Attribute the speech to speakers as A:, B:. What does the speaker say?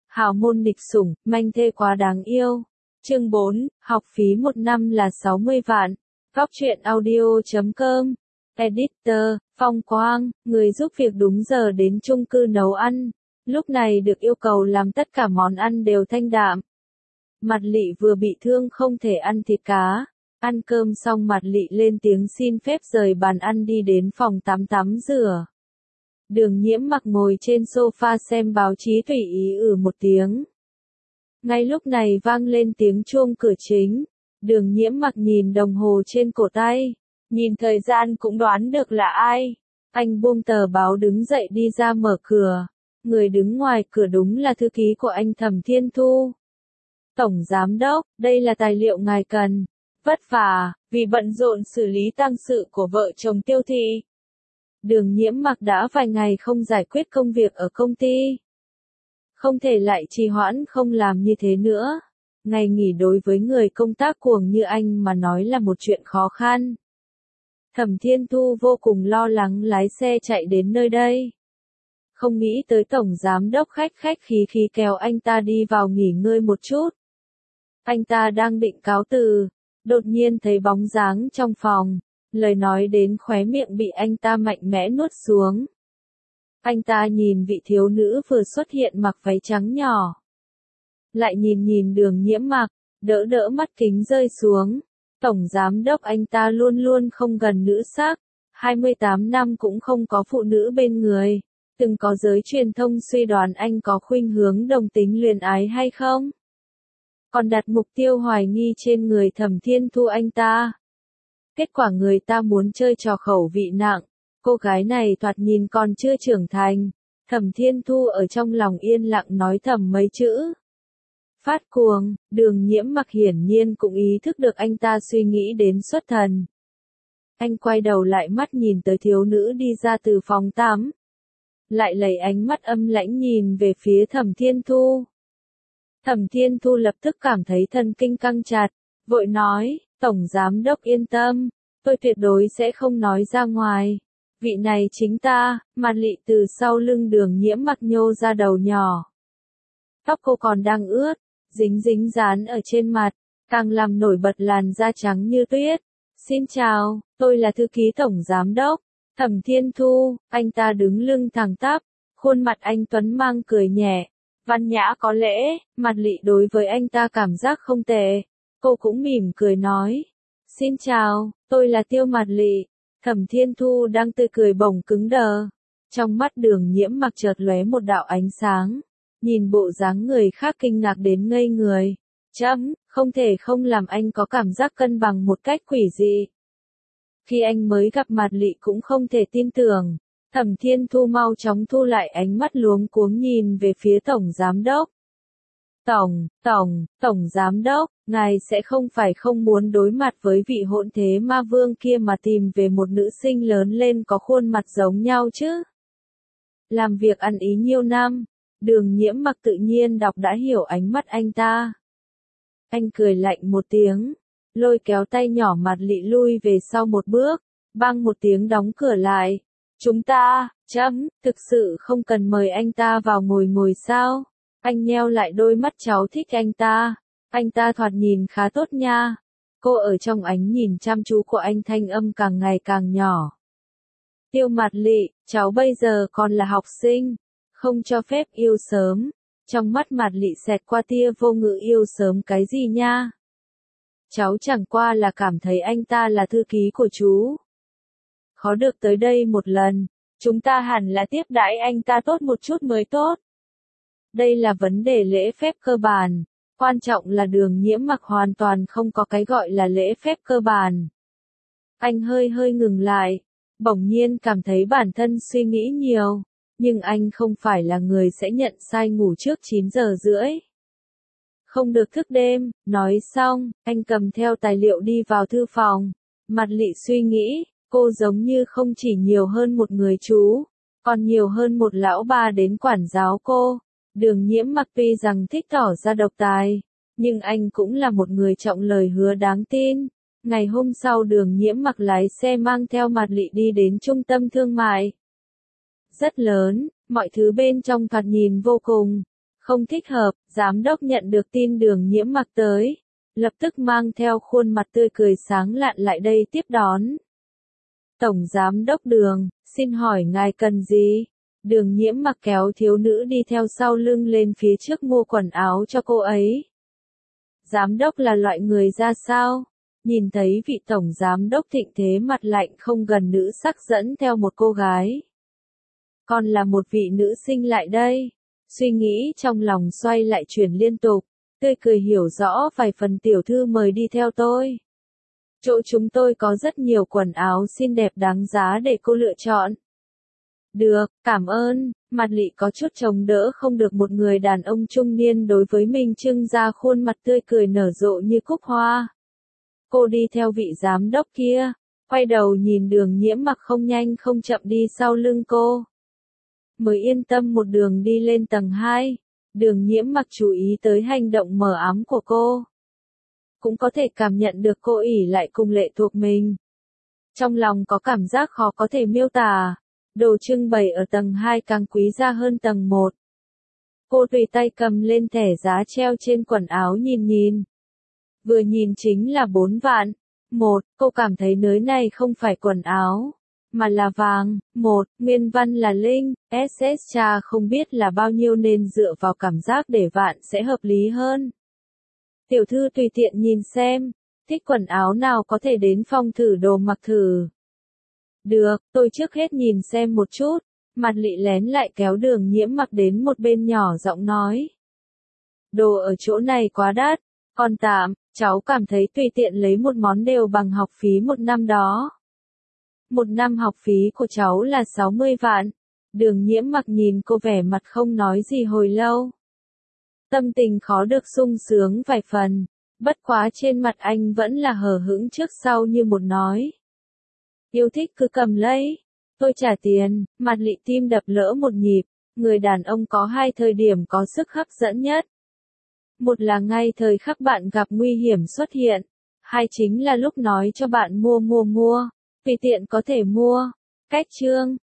A: Hào môn nghịch sủng, manh thê quá đáng yêu. Chương 4, học phí một năm là 60 vạn. Góc truyện audio.com. Editor, Phong Quang, người giúp việc đúng giờ đến chung cư nấu ăn. Lúc này được yêu cầu làm tất cả món ăn đều thanh đạm. Mạt Lị vừa bị thương không thể ăn thịt cá. Ăn cơm xong Mạt Lị lên tiếng xin phép rời bàn ăn đi đến phòng tắm rửa. Đường Nhiễm Mặc ngồi trên sofa xem báo chí tùy ý một tiếng. Ngay lúc này vang lên tiếng chuông cửa chính. Đường Nhiễm Mặc nhìn đồng hồ trên cổ tay. Nhìn thời gian cũng đoán được là ai. Anh buông tờ báo đứng dậy đi ra mở cửa. Người đứng ngoài cửa đúng là thư ký của anh Thẩm Thiên Thu. Tổng Giám đốc, đây là tài liệu ngài cần. Vất vả, vì bận rộn xử lý tang sự của vợ chồng Tiêu Thị. Đường Nhiễm Mặc đã vài ngày không giải quyết công việc ở công ty. Không thể lại trì hoãn không làm như thế nữa. Ngày nghỉ đối với người công tác cuồng như anh mà nói là một chuyện khó khăn. Thẩm Thiên Thu vô cùng lo lắng lái xe chạy đến nơi đây. Không nghĩ tới Tổng Giám đốc khách khí kéo anh ta đi vào nghỉ ngơi một chút. Anh ta đang định cáo từ, đột nhiên thấy bóng dáng trong phòng. Lời nói đến khóe miệng bị anh ta mạnh mẽ nuốt xuống. Anh ta nhìn vị thiếu nữ vừa xuất hiện mặc váy trắng nhỏ. Lại nhìn Đường Nhiễm Mặc, đỡ mắt kính rơi xuống. Tổng Giám đốc anh ta luôn luôn không gần nữ sắc. 28 năm cũng không có phụ nữ bên người. Từng có giới truyền thông suy đoán anh có khuynh hướng đồng tính luyến ái hay không? Còn đặt mục tiêu hoài nghi trên người Thẩm Thiên Thu anh ta. Kết quả người ta muốn chơi trò khẩu vị nặng. Cô gái này thoạt nhìn còn chưa trưởng thành. Thẩm Thiên Thu ở trong lòng yên lặng nói thầm mấy chữ. Phát cuồng, Đường Nhiễm Mặc hiển nhiên cũng ý thức được anh ta suy nghĩ đến xuất thần. Anh quay đầu lại mắt nhìn tới thiếu nữ đi ra từ phòng tắm. Lại lấy ánh mắt âm lãnh nhìn về phía Thẩm Thiên Thu. Thẩm Thiên Thu lập tức cảm thấy thần kinh căng chặt, vội nói, Tổng Giám đốc yên tâm, tôi tuyệt đối sẽ không nói ra ngoài. Vị này chính ta. Mạt Lị từ sau lưng Đường Nhiễm Mặc nhô ra đầu nhỏ. Tóc cô còn đang ướt, dính dán ở trên mặt, càng làm nổi bật làn da trắng như tuyết. Xin chào, tôi là thư ký Tổng Giám đốc, Thẩm Thiên Thu. Anh ta đứng lưng thẳng tắp, khuôn mặt anh tuấn mang cười nhẹ, văn nhã có lễ. Mạt Lị đối với anh ta cảm giác không tệ, cô cũng mỉm cười nói. Xin chào, tôi là Tiêu Mạt Lị. Thẩm Thiên Thu đang tươi cười bỗng cứng đờ. Trong mắt Đường Nhiễm Mặc chợt lóe một đạo ánh sáng. Nhìn bộ dáng người khác kinh ngạc đến ngây người. Không thể không làm anh có cảm giác cân bằng một cách quỷ dị. Khi anh mới gặp Mạt Lị cũng không thể tin tưởng. Thẩm Thiên Thu mau chóng thu lại ánh mắt luống cuống nhìn về phía Tổng Giám đốc. Tổng Giám đốc, ngài sẽ không phải không muốn đối mặt với vị hỗn thế ma vương kia mà tìm về một nữ sinh lớn lên có khuôn mặt giống nhau chứ? Làm việc ăn ý nhiều năm, Đường Nhiễm Mặc tự nhiên đọc đã hiểu ánh mắt anh ta. Anh cười lạnh một tiếng, lôi kéo tay nhỏ Mạt Lị lui về sau một bước, bang một tiếng đóng cửa lại. Chúng ta, thực sự không cần mời anh ta vào ngồi sao? Anh nheo lại đôi mắt cháu thích anh ta thoạt nhìn khá tốt nha. Cô ở trong ánh nhìn chăm chú của anh thanh âm càng ngày càng nhỏ. Tiêu Mạt Lị, cháu bây giờ còn là học sinh, không cho phép yêu sớm. Trong mắt Mạt Lị xẹt qua tia vô ngữ yêu sớm cái gì nha. Cháu chẳng qua là cảm thấy anh ta là thư ký của chú. Khó được tới đây một lần, chúng ta hẳn là tiếp đãi anh ta tốt một chút mới tốt. Đây là vấn đề lễ phép cơ bản, quan trọng là Đường Nhiễm Mặc hoàn toàn không có cái gọi là lễ phép cơ bản. Anh hơi ngừng lại, bỗng nhiên cảm thấy bản thân suy nghĩ nhiều, nhưng anh không phải là người sẽ nhận sai ngủ trước 9 giờ rưỡi. Không được thức đêm, nói xong, anh cầm theo tài liệu đi vào thư phòng. Mạt Lị suy nghĩ, cô giống như không chỉ nhiều hơn một người chú, còn nhiều hơn một lão bà đến quản giáo cô. Đường Nhiễm Mặc tuy rằng thích tỏ ra độc tài, nhưng anh cũng là một người trọng lời hứa đáng tin. Ngày hôm sau Đường Nhiễm Mặc lái xe mang theo Mạt Lị đi đến trung tâm thương mại. Rất lớn, mọi thứ bên trong thoạt nhìn vô cùng Không thích hợp, giám đốc nhận được tin Đường Nhiễm Mặc tới, lập tức mang theo khuôn mặt tươi cười sáng lạn lại đây tiếp đón. Tổng giám đốc Đường, xin hỏi ngài cần gì? Đường Nhiễm Mặc kéo thiếu nữ đi theo sau lưng lên phía trước mua quần áo cho cô ấy. Giám đốc là loại người ra sao? Nhìn thấy vị tổng giám đốc thịnh thế mặt lạnh không gần nữ sắc dẫn theo một cô gái. Còn là một vị nữ sinh lại đây. Suy nghĩ trong lòng xoay lại chuyển liên tục, tươi cười hiểu rõ vài phần tiểu thư mời đi theo tôi. Chỗ chúng tôi có rất nhiều quần áo xinh đẹp đáng giá để cô lựa chọn. Được, cảm ơn, mặt lị có chút chống đỡ không được một người đàn ông trung niên đối với mình trưng ra khuôn mặt tươi cười nở rộ như cúc hoa. Cô đi theo vị giám đốc kia, quay đầu nhìn Đường Nhiễm Mặc không nhanh không chậm đi sau lưng cô. Mới yên tâm một đường đi lên tầng 2, Đường Nhiễm Mặc chú ý tới hành động mờ ám của cô. Cũng có thể cảm nhận được cô ỷ lại cùng lệ thuộc mình. Trong lòng có cảm giác khó có thể miêu tả, đồ trưng bày ở tầng 2 càng quý giá hơn tầng 1. Cô tùy tay cầm lên thẻ giá treo trên quần áo nhìn nhìn. Vừa nhìn chính là 4 vạn. Cô cảm thấy nơi này không phải quần áo, mà là vàng. Nguyên văn là Linh, SS cha không biết là bao nhiêu nên dựa vào cảm giác để vạn sẽ hợp lý hơn. Tiểu thư tùy tiện nhìn xem, thích quần áo nào có thể đến phòng thử đồ mặc thử. Được, tôi trước hết nhìn xem một chút. Mặt lị lén lại kéo Đường Nhiễm Mặc đến một bên nhỏ giọng nói. Đồ ở chỗ này quá đắt, còn tạm, cháu cảm thấy tùy tiện lấy một món đều bằng học phí một năm đó. Một năm học phí của cháu là 60 vạn. Đường Nhiễm Mặc nhìn cô vẻ mặt không nói gì hồi lâu. Tâm tình khó được sung sướng vài phần, bất quá trên mặt anh vẫn là hờ hững trước sau như một nói. Yêu thích cứ cầm lấy, tôi trả tiền. Mặt lị tim đập lỡ một nhịp, người đàn ông có hai thời điểm có sức hấp dẫn nhất. Một là ngay thời khắc bạn gặp nguy hiểm xuất hiện, hai chính là lúc nói cho bạn mua, tùy tiện có thể mua. Cách chương